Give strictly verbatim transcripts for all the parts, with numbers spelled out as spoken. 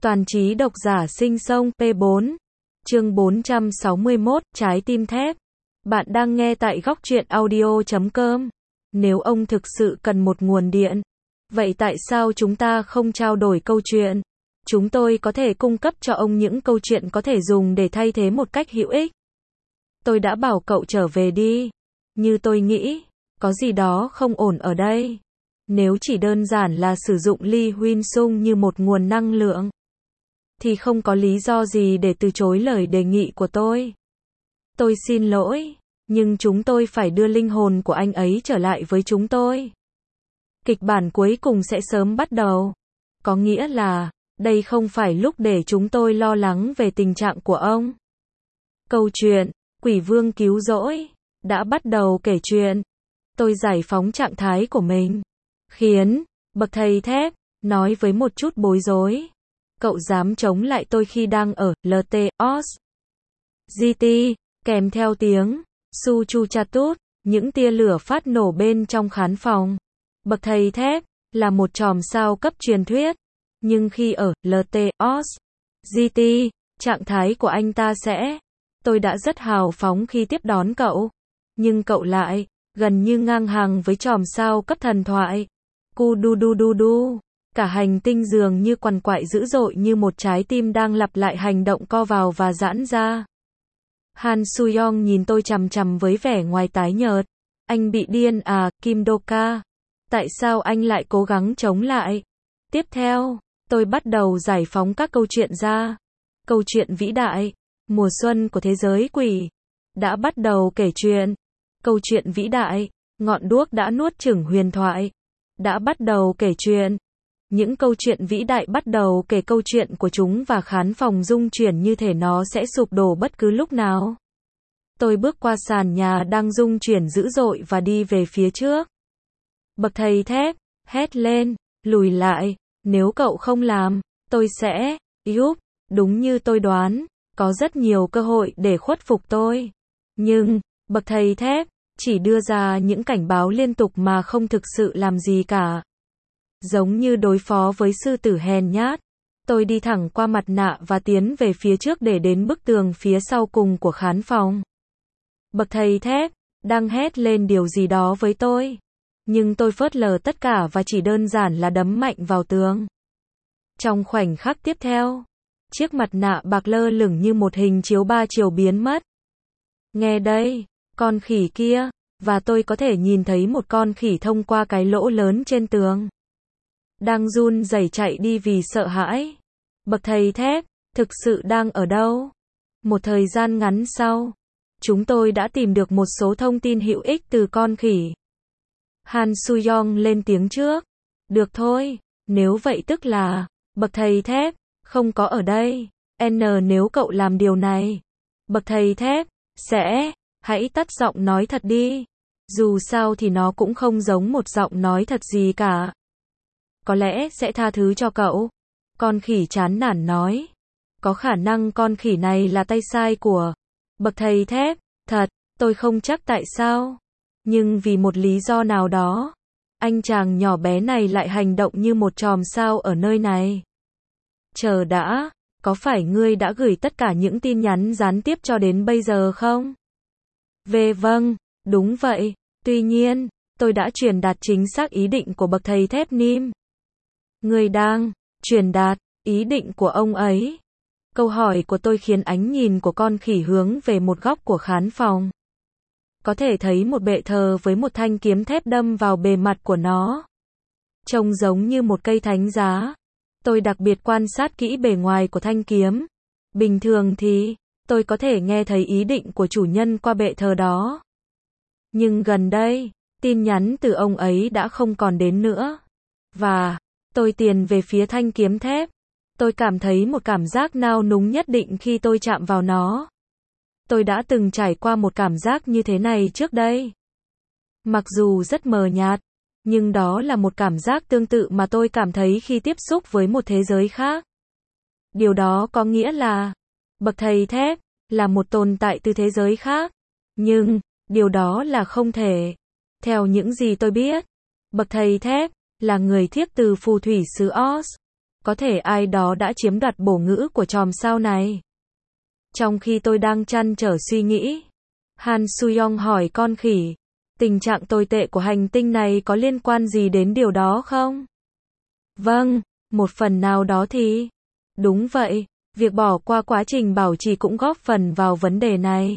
Toàn trí độc giả sinh sông P bốn. Chương bốn trăm sáu mươi mốt, Trái tim thép. Bạn đang nghe tại góc truyện audio chấm com. Nếu ông thực sự cần một nguồn điện, vậy tại sao chúng ta không trao đổi câu chuyện? Chúng tôi có thể cung cấp cho ông những câu chuyện có thể dùng để thay thế một cách hữu ích. Tôi đã bảo cậu trở về đi. Như tôi nghĩ, có gì đó không ổn ở đây. Nếu chỉ đơn giản là sử dụng Lee Huynh Sung như một nguồn năng lượng, thì không có lý do gì để từ chối lời đề nghị của tôi. Tôi xin lỗi, nhưng chúng tôi phải đưa linh hồn của anh ấy trở lại với chúng tôi. Kịch bản cuối cùng sẽ sớm bắt đầu. Có nghĩa là, đây không phải lúc để chúng tôi lo lắng về tình trạng của ông. Câu chuyện, Quỷ Vương cứu rỗi, đã bắt đầu kể chuyện. Tôi giải phóng trạng thái của mình. Khiến, bậc thầy thép, nói với một chút bối rối. Cậu dám chống lại tôi khi đang ở lờ tê o ét giê tê, kèm theo tiếng su chu cha tút, những tia lửa phát nổ bên trong khán phòng. Bậc thầy thép là một chòm sao cấp truyền thuyết, nhưng khi ở lờ tê o ét giê tê, trạng thái của anh ta sẽ, tôi đã rất hào phóng khi tiếp đón cậu, nhưng cậu lại gần như ngang hàng với chòm sao cấp thần thoại. Cu đu đu đu đu. Cả hành tinh dường như quằn quại dữ dội như một trái tim đang lặp lại hành động co vào và giãn ra. Han Soo-young nhìn tôi chằm chằm với vẻ ngoài tái nhợt. Anh bị điên à, Kim Do-ka? Tại sao anh lại cố gắng chống lại? Tiếp theo, tôi bắt đầu giải phóng các câu chuyện ra. Câu chuyện vĩ đại, mùa xuân của thế giới quỷ, đã bắt đầu kể chuyện. Câu chuyện vĩ đại, ngọn đuốc đã nuốt chửng huyền thoại, đã bắt đầu kể chuyện. Những câu chuyện vĩ đại bắt đầu kể câu chuyện của chúng và khán phòng rung chuyển như thể nó sẽ sụp đổ bất cứ lúc nào. Tôi bước qua sàn nhà đang rung chuyển dữ dội và đi về phía trước. Bậc thầy thép hét lên, lùi lại, nếu cậu không làm, tôi sẽ giúp. Đúng như tôi đoán, có rất nhiều cơ hội để khuất phục tôi. Nhưng, bậc thầy thép chỉ đưa ra những cảnh báo liên tục mà không thực sự làm gì cả. Giống như đối phó với sư tử hèn nhát, tôi đi thẳng qua mặt nạ và tiến về phía trước để đến bức tường phía sau cùng của khán phòng. Bậc thầy thép đang hét lên điều gì đó với tôi, nhưng tôi phớt lờ tất cả và chỉ đơn giản là đấm mạnh vào tường. Trong khoảnh khắc tiếp theo, chiếc mặt nạ bạc lơ lửng như một hình chiếu ba chiều biến mất. Nghe đây, con khỉ kia, và tôi có thể nhìn thấy một con khỉ thông qua cái lỗ lớn trên tường, đang run rẩy chạy đi vì sợ hãi. Bậc thầy thép thực sự đang ở đâu? Một thời gian ngắn sau, chúng tôi đã tìm được một số thông tin hữu ích từ con khỉ. Han Soo-young lên tiếng trước. Được thôi, nếu vậy tức là, bậc thầy thép không có ở đây. N nếu cậu làm điều này, bậc thầy thép sẽ, hãy tắt giọng nói thật đi. Dù sao thì nó cũng không giống một giọng nói thật gì cả. Có lẽ sẽ tha thứ cho cậu. Con khỉ chán nản nói. Có khả năng con khỉ này là tay sai của bậc thầy thép. Thật, tôi không chắc tại sao. Nhưng vì một lý do nào đó, anh chàng nhỏ bé này lại hành động như một chòm sao ở nơi này. Chờ đã, có phải ngươi đã gửi tất cả những tin nhắn gián tiếp cho đến bây giờ không? Về vâng, đúng vậy. Tuy nhiên, tôi đã truyền đạt chính xác ý định của bậc thầy thép Nim. Ngươi đang truyền đạt ý định của ông ấy. Câu hỏi của tôi khiến ánh nhìn của con khỉ hướng về một góc của khán phòng. Có thể thấy một bệ thờ với một thanh kiếm thép đâm vào bề mặt của nó. Trông giống như một cây thánh giá. Tôi đặc biệt quan sát kỹ bề ngoài của thanh kiếm. Bình thường thì, tôi có thể nghe thấy ý định của chủ nhân qua bệ thờ đó. Nhưng gần đây, tin nhắn từ ông ấy đã không còn đến nữa. Và, tôi tiến về phía thanh kiếm thép. Tôi cảm thấy một cảm giác nao núng nhất định khi tôi chạm vào nó. Tôi đã từng trải qua một cảm giác như thế này trước đây. Mặc dù rất mờ nhạt, nhưng đó là một cảm giác tương tự mà tôi cảm thấy khi tiếp xúc với một thế giới khác. Điều đó có nghĩa là, bậc thầy thép là một tồn tại từ thế giới khác. Nhưng, điều đó là không thể. Theo những gì tôi biết, bậc thầy thép là người thiếp từ phù thủy xứ Oz. Có thể ai đó đã chiếm đoạt bổ ngữ của chòm sao này. Trong khi tôi đang trăn trở suy nghĩ, Han Suyong hỏi con khỉ, tình trạng tồi tệ của hành tinh này có liên quan gì đến điều đó không? Vâng, một phần nào đó thì. Đúng vậy, việc bỏ qua quá trình bảo trì cũng góp phần vào vấn đề này.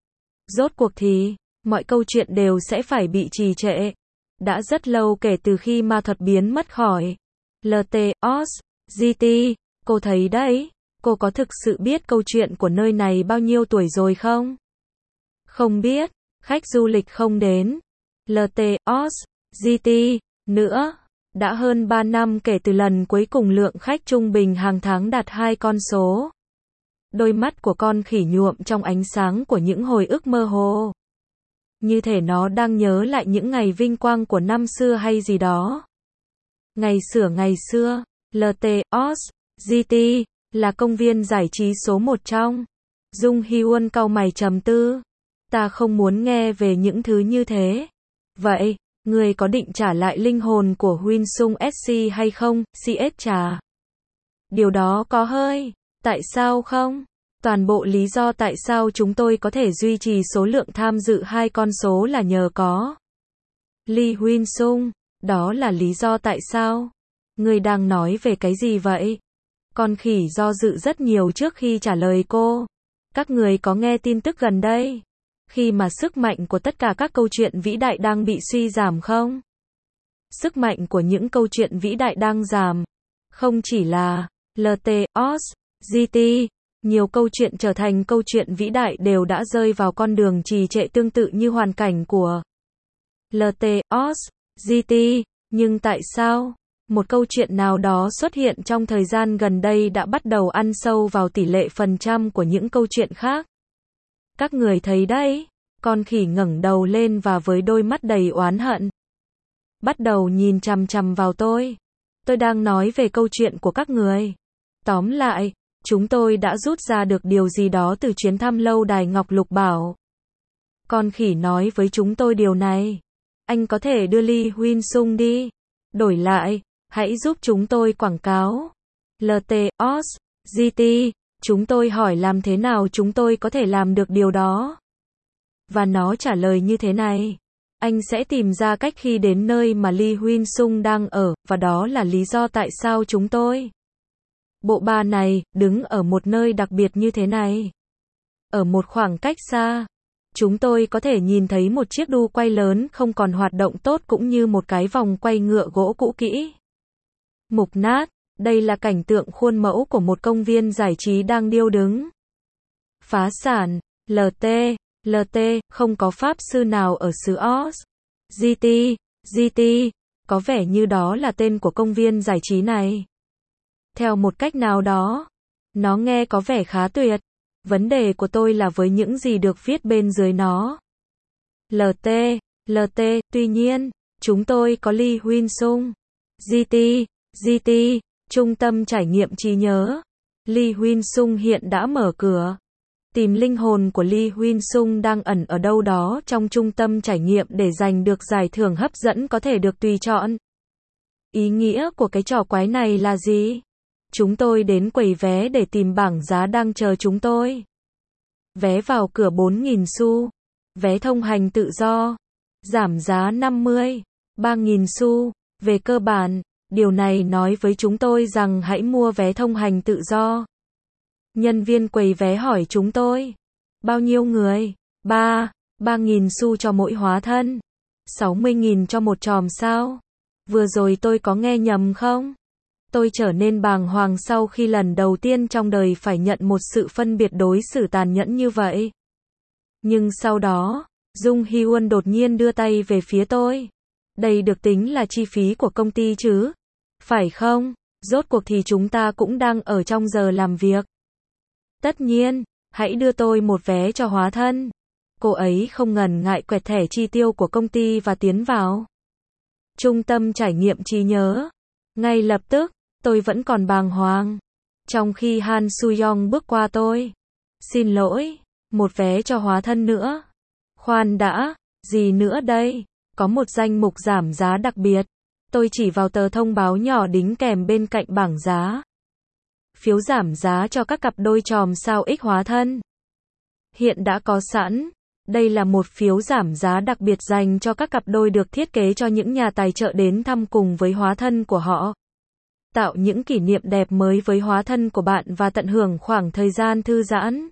Rốt cuộc thì, mọi câu chuyện đều sẽ phải bị trì trệ. Đã rất lâu kể từ khi ma thuật biến mất khỏi lờ tê o ét giê tê, cô thấy đấy, cô có thực sự biết câu chuyện của nơi này bao nhiêu tuổi rồi không? Không biết, khách du lịch không đến lờ tê o ét giê tê nữa. Đã hơn ba năm kể từ lần cuối cùng lượng khách trung bình hàng tháng đạt hai con số. Đôi mắt của con khỉ nhuộm trong ánh sáng của những hồi ức mơ hồ. Như thể nó đang nhớ lại những ngày vinh quang của năm xưa hay gì đó. Ngày xưa ngày xưa, lờ tê o ét giê tê là công viên giải trí số một trong. Dung Hyun cau mày trầm tư. Ta không muốn nghe về những thứ như thế. Vậy, người có định trả lại linh hồn của Huynh Sung ét xê hay không? xê ét trả. Điều đó có hơi. Tại sao không? Toàn bộ lý do tại sao chúng tôi có thể duy trì số lượng tham dự hai con số là nhờ có Lee Huynh Sung. Đó là lý do tại sao. Người đang nói về cái gì vậy? Con khỉ do dự rất nhiều trước khi trả lời cô. Các người có nghe tin tức gần đây? Khi mà sức mạnh của tất cả các câu chuyện vĩ đại đang bị suy giảm không? Sức mạnh của những câu chuyện vĩ đại đang giảm. Không chỉ là lờ tê o ét giê tê, nhiều câu chuyện trở thành câu chuyện vĩ đại đều đã rơi vào con đường trì trệ tương tự như hoàn cảnh của lờ tê o ét giê tê. Nhưng tại sao? Một câu chuyện nào đó xuất hiện trong thời gian gần đây đã bắt đầu ăn sâu vào tỷ lệ phần trăm của những câu chuyện khác. Các người thấy đấy, con khỉ ngẩng đầu lên và với đôi mắt đầy oán hận, bắt đầu nhìn chằm chằm vào tôi. Tôi đang nói về câu chuyện của các người. Tóm lại, chúng tôi đã rút ra được điều gì đó từ chuyến thăm lâu đài Ngọc Lục Bảo. Con khỉ nói với chúng tôi điều này. Anh có thể đưa Lee Huynh Sung đi. Đổi lại, hãy giúp chúng tôi quảng cáo lờ tê o ét giê tê. Chúng tôi hỏi làm thế nào chúng tôi có thể làm được điều đó. Và nó trả lời như thế này. Anh sẽ tìm ra cách khi đến nơi mà Lee Huynh Sung đang ở, và đó là lý do tại sao chúng tôi. Bộ ba này, đứng ở một nơi đặc biệt như thế này. Ở một khoảng cách xa, chúng tôi có thể nhìn thấy một chiếc đu quay lớn không còn hoạt động tốt cũng như một cái vòng quay ngựa gỗ cũ kỹ. Mục nát, đây là cảnh tượng khuôn mẫu của một công viên giải trí đang điêu đứng. Phá sản, lờ tê, lờ tê, không có pháp sư nào ở xứ o ét giê tê, giê tê, có vẻ như đó là tên của công viên giải trí này. Theo một cách nào đó, nó nghe có vẻ khá tuyệt. Vấn đề của tôi là với những gì được viết bên dưới nó. lờ tê, lờ tê, tuy nhiên, chúng tôi có Lee Huynh Sung. giê tê, giê tê, trung tâm trải nghiệm trí nhớ. Lee Huynh Sung hiện đã mở cửa. Tìm linh hồn của Lee Huynh Sung đang ẩn ở đâu đó trong trung tâm trải nghiệm để giành được giải thưởng hấp dẫn có thể được tùy chọn. Ý nghĩa của cái trò quái này là gì? Chúng tôi đến quầy vé để tìm bảng giá đang chờ chúng tôi. Vé vào cửa bốn nghìn xu. Vé thông hành tự do. Giảm giá năm mươi, ba nghìn xu. Về cơ bản, điều này nói với chúng tôi rằng hãy mua vé thông hành tự do. Nhân viên quầy vé hỏi chúng tôi. Bao nhiêu người? Ba, ba nghìn xu cho mỗi hóa thân. sáu mươi nghìn cho một chòm sao? Vừa rồi tôi có nghe nhầm không? Tôi trở nên bàng hoàng sau khi lần đầu tiên trong đời phải nhận một sự phân biệt đối xử tàn nhẫn như vậy. Nhưng sau đó, Dung Hyun đột nhiên đưa tay về phía tôi. Đây được tính là chi phí của công ty chứ? Phải không? Rốt cuộc thì chúng ta cũng đang ở trong giờ làm việc. Tất nhiên, hãy đưa tôi một vé cho hóa thân. Cô ấy không ngần ngại quẹt thẻ chi tiêu của công ty và tiến vào trung tâm trải nghiệm trí nhớ. Ngay lập tức, tôi vẫn còn bàng hoàng. Trong khi Han Suyong bước qua tôi. Xin lỗi, một vé cho hóa thân nữa. Khoan đã, gì nữa đây? Có một danh mục giảm giá đặc biệt. Tôi chỉ vào tờ thông báo nhỏ đính kèm bên cạnh bảng giá. Phiếu giảm giá cho các cặp đôi chòm sao X hóa thân. Hiện đã có sẵn. Đây là một phiếu giảm giá đặc biệt dành cho các cặp đôi được thiết kế cho những nhà tài trợ đến thăm cùng với hóa thân của họ. Tạo những kỷ niệm đẹp mới với hóa thân của bạn và tận hưởng khoảng thời gian thư giãn,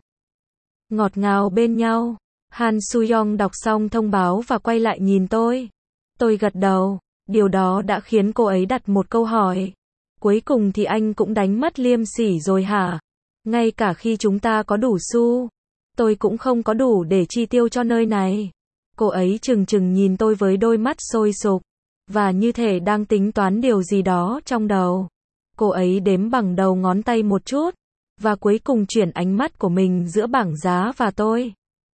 ngọt ngào bên nhau. Han Soo-young đọc xong thông báo và quay lại nhìn tôi. Tôi gật đầu. Điều đó đã khiến cô ấy đặt một câu hỏi. Cuối cùng thì anh cũng đánh mất liêm sỉ rồi hả? Ngay cả khi chúng ta có đủ xu, tôi cũng không có đủ để chi tiêu cho nơi này. Cô ấy trừng trừng nhìn tôi với đôi mắt sôi sục, và như thể đang tính toán điều gì đó trong đầu. Cô ấy đếm bằng đầu ngón tay một chút, và cuối cùng chuyển ánh mắt của mình giữa bảng giá và tôi.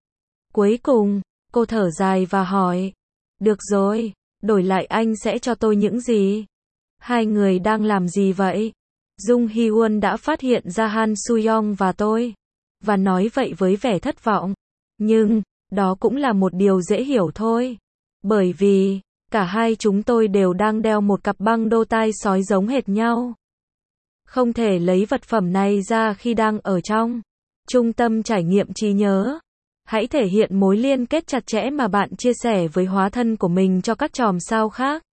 Cuối cùng, cô thở dài và hỏi. Được rồi, đổi lại anh sẽ cho tôi những gì? Hai người đang làm gì vậy? Jung Hee-won đã phát hiện ra Han Soo-young và tôi, và nói vậy với vẻ thất vọng. Nhưng, đó cũng là một điều dễ hiểu thôi. Bởi vì, cả hai chúng tôi đều đang đeo một cặp băng đô tai sói giống hệt nhau. Không thể lấy vật phẩm này ra khi đang ở trong trung tâm trải nghiệm trí nhớ. Hãy thể hiện mối liên kết chặt chẽ mà bạn chia sẻ với hóa thân của mình cho các chòm sao khác.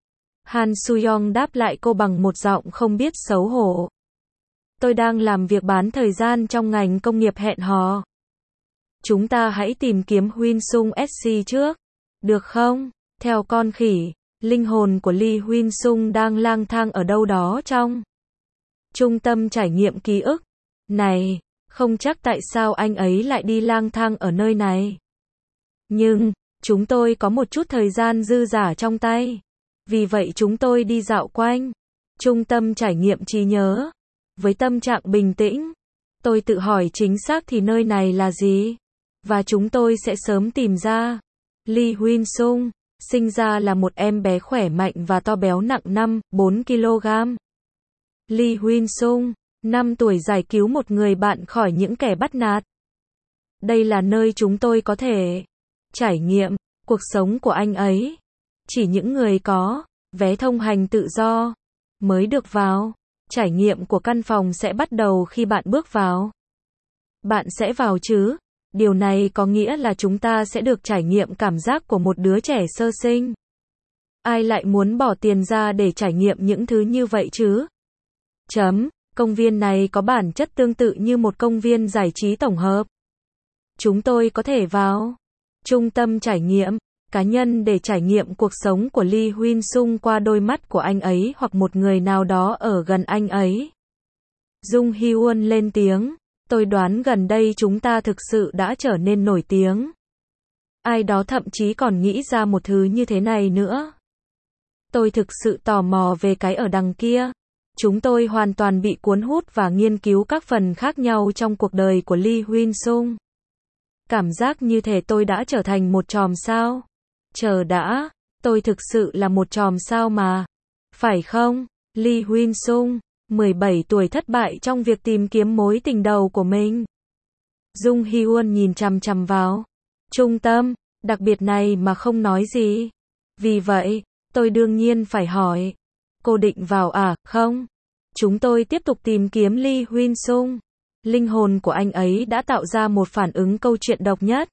Han Soo-young đáp lại cô bằng một giọng không biết xấu hổ. Tôi đang làm việc bán thời gian trong ngành công nghiệp hẹn hò. Chúng ta hãy tìm kiếm Huyên Sung ét xê trước. Được không? Theo con khỉ, linh hồn của Lee Huyên Sung đang lang thang ở đâu đó trong trung tâm trải nghiệm ký ức. Này, không chắc tại sao anh ấy lại đi lang thang ở nơi này. Nhưng, chúng tôi có một chút thời gian dư dả trong tay. Vì vậy chúng tôi đi dạo quanh trung tâm trải nghiệm trí nhớ. Với tâm trạng bình tĩnh, tôi tự hỏi chính xác thì nơi này là gì. Và chúng tôi sẽ sớm tìm ra. Lee Huyên Sung, sinh ra là một em bé khỏe mạnh và to béo nặng năm phẩy bốn ki lô gam. Lee Huyên Sung, năm tuổi giải cứu một người bạn khỏi những kẻ bắt nạt. Đây là nơi chúng tôi có thể trải nghiệm cuộc sống của anh ấy. Chỉ những người có vé thông hành tự do mới được vào. Trải nghiệm của căn phòng sẽ bắt đầu khi bạn bước vào. Bạn sẽ vào chứ? Điều này có nghĩa là chúng ta sẽ được trải nghiệm cảm giác của một đứa trẻ sơ sinh. Ai lại muốn bỏ tiền ra để trải nghiệm những thứ như vậy chứ? Chấm. Công viên này có bản chất tương tự như một công viên giải trí tổng hợp. Chúng tôi có thể vào trung tâm trải nghiệm cá nhân để trải nghiệm cuộc sống của Lee Huyên Sung qua đôi mắt của anh ấy hoặc một người nào đó ở gần anh ấy. Jung Hee-won lên tiếng. Tôi đoán gần đây chúng ta thực sự đã trở nên nổi tiếng. Ai đó thậm chí còn nghĩ ra một thứ như thế này nữa. Tôi thực sự tò mò về cái ở đằng kia. Chúng tôi hoàn toàn bị cuốn hút và nghiên cứu các phần khác nhau trong cuộc đời của Lee Huyên Sung. Cảm giác như thể tôi đã trở thành một chòm sao. Chờ đã, tôi thực sự là một chòm sao mà. Phải không? Lee Huyên Sung, mười bảy tuổi thất bại trong việc tìm kiếm mối tình đầu của mình. Jung Hee-won nhìn chằm chằm vào trung tâm đặc biệt này mà không nói gì. Vì vậy, tôi đương nhiên phải hỏi. Cô định vào à, không? Chúng tôi tiếp tục tìm kiếm Lee Huyên Sung. Linh hồn của anh ấy đã tạo ra một phản ứng câu chuyện độc nhất.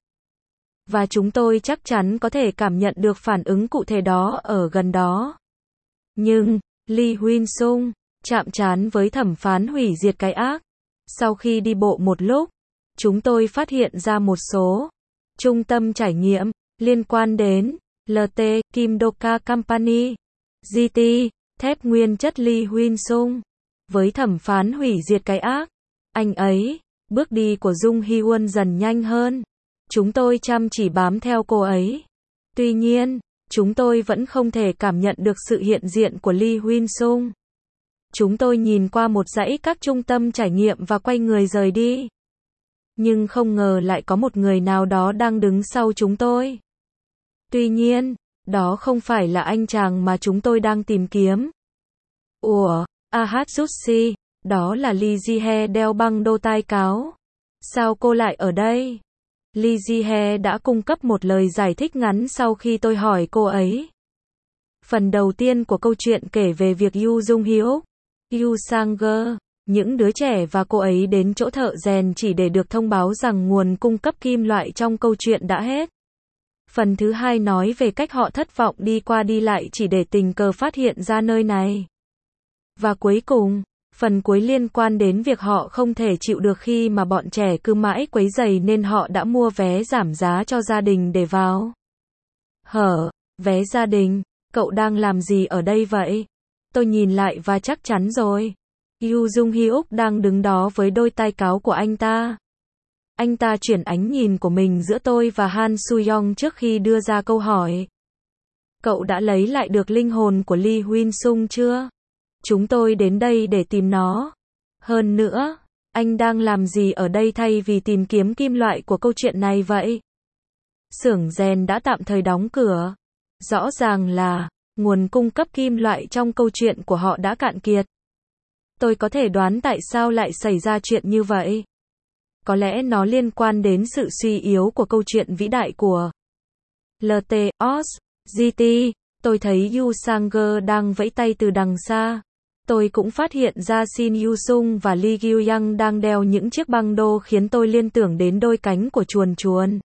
Và chúng tôi chắc chắn có thể cảm nhận được phản ứng cụ thể đó ở gần đó. Nhưng, Lee Huyên Sung chạm trán với thẩm phán hủy diệt cái ác. Sau khi đi bộ một lúc, chúng tôi phát hiện ra một số trung tâm trải nghiệm liên quan đến lờ tê, Kim Doka Company, giê tê, thép nguyên chất Lee Huyên Sung. Với thẩm phán hủy diệt cái ác, anh ấy, bước đi của Jung Hee-won dần nhanh hơn. Chúng tôi chăm chỉ bám theo cô ấy. Tuy nhiên, chúng tôi vẫn không thể cảm nhận được sự hiện diện của Lee Huyên Sung. Chúng tôi nhìn qua một dãy các trung tâm trải nghiệm và quay người rời đi. Nhưng không ngờ lại có một người nào đó đang đứng sau chúng tôi. Tuy nhiên, đó không phải là anh chàng mà chúng tôi đang tìm kiếm. Ủa, Ahatsushi, đó là Lee Ji-hye đeo băng đô tai cáo. Sao cô lại ở đây? Lee Ji-hye đã cung cấp một lời giải thích ngắn sau khi tôi hỏi cô ấy. Phần đầu tiên của câu chuyện kể về việc Yoo Jung Hyuk, Yoo Sang-geul, những đứa trẻ và cô ấy đến chỗ thợ rèn chỉ để được thông báo rằng nguồn cung cấp kim loại trong câu chuyện đã hết. Phần thứ hai nói về cách họ thất vọng đi qua đi lại chỉ để tình cờ phát hiện ra nơi này. Và cuối cùng, phần cuối liên quan đến việc họ không thể chịu được khi mà bọn trẻ cứ mãi quấy rầy nên họ đã mua vé giảm giá cho gia đình để vào. Hở, vé gia đình, cậu đang làm gì ở đây vậy? Tôi nhìn lại và chắc chắn rồi. Yoo Jung Hyuk đang đứng đó với đôi tai cáo của anh ta. Anh ta chuyển ánh nhìn của mình giữa tôi và Han Soo-young trước khi đưa ra câu hỏi. Cậu đã lấy lại được linh hồn của Lee Win-sung chưa? Chúng tôi đến đây để tìm nó. Hơn nữa, anh đang làm gì ở đây thay vì tìm kiếm kim loại của câu chuyện này vậy? Xưởng rèn đã tạm thời đóng cửa. Rõ ràng là, nguồn cung cấp kim loại trong câu chuyện của họ đã cạn kiệt. Tôi có thể đoán tại sao lại xảy ra chuyện như vậy. Có lẽ nó liên quan đến sự suy yếu của câu chuyện vĩ đại của lờ tê o ét giê tê. Tôi thấy Yoo Sang-geul đang vẫy tay từ đằng xa. Tôi cũng phát hiện ra Shin Yoo-sung và Lee Gyu-young đang đeo những chiếc băng đô khiến tôi liên tưởng đến đôi cánh của chuồn chuồn.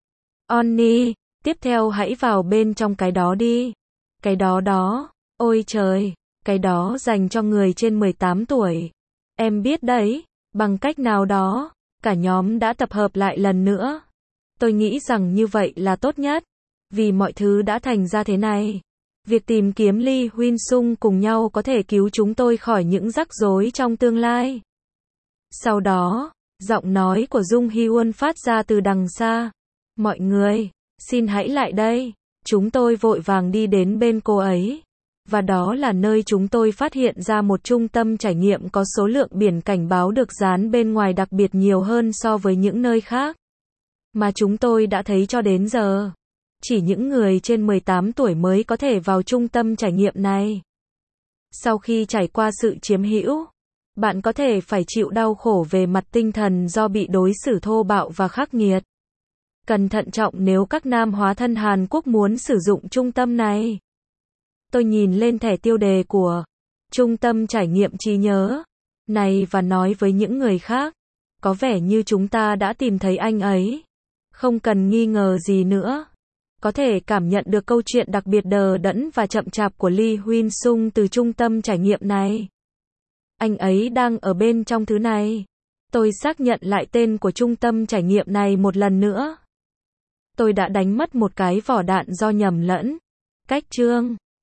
Onni, tiếp theo hãy vào bên trong cái đó đi. Cái đó đó, ôi trời, cái đó dành cho người trên mười tám tuổi. Em biết đấy, bằng cách nào đó, cả nhóm đã tập hợp lại lần nữa. Tôi nghĩ rằng như vậy là tốt nhất, vì mọi thứ đã thành ra thế này. Việc tìm kiếm Lee Win-sung cùng nhau có thể cứu chúng tôi khỏi những rắc rối trong tương lai. Sau đó, giọng nói của Jung Hyun phát ra từ đằng xa. Mọi người, xin hãy lại đây. Chúng tôi vội vàng đi đến bên cô ấy. Và đó là nơi chúng tôi phát hiện ra một trung tâm trải nghiệm có số lượng biển cảnh báo được dán bên ngoài đặc biệt nhiều hơn so với những nơi khác mà chúng tôi đã thấy cho đến giờ. Chỉ những người trên mười tám tuổi mới có thể vào trung tâm trải nghiệm này. Sau khi trải qua sự chiếm hữu, bạn có thể phải chịu đau khổ về mặt tinh thần do bị đối xử thô bạo và khắc nghiệt. Cần thận trọng nếu các nam hóa thân Hàn Quốc muốn sử dụng trung tâm này. Tôi nhìn lên thẻ tiêu đề của trung tâm trải nghiệm trí nhớ này và nói với những người khác, có vẻ như chúng ta đã tìm thấy anh ấy. Không cần nghi ngờ gì nữa. Có thể cảm nhận được câu chuyện đặc biệt đờ đẫn và chậm chạp của Lee Win-sung từ trung tâm trải nghiệm này. Anh ấy đang ở bên trong thứ này. Tôi xác nhận lại tên của trung tâm trải nghiệm này một lần nữa. Tôi đã đánh mất một cái vỏ đạn do nhầm lẫn. Cách chương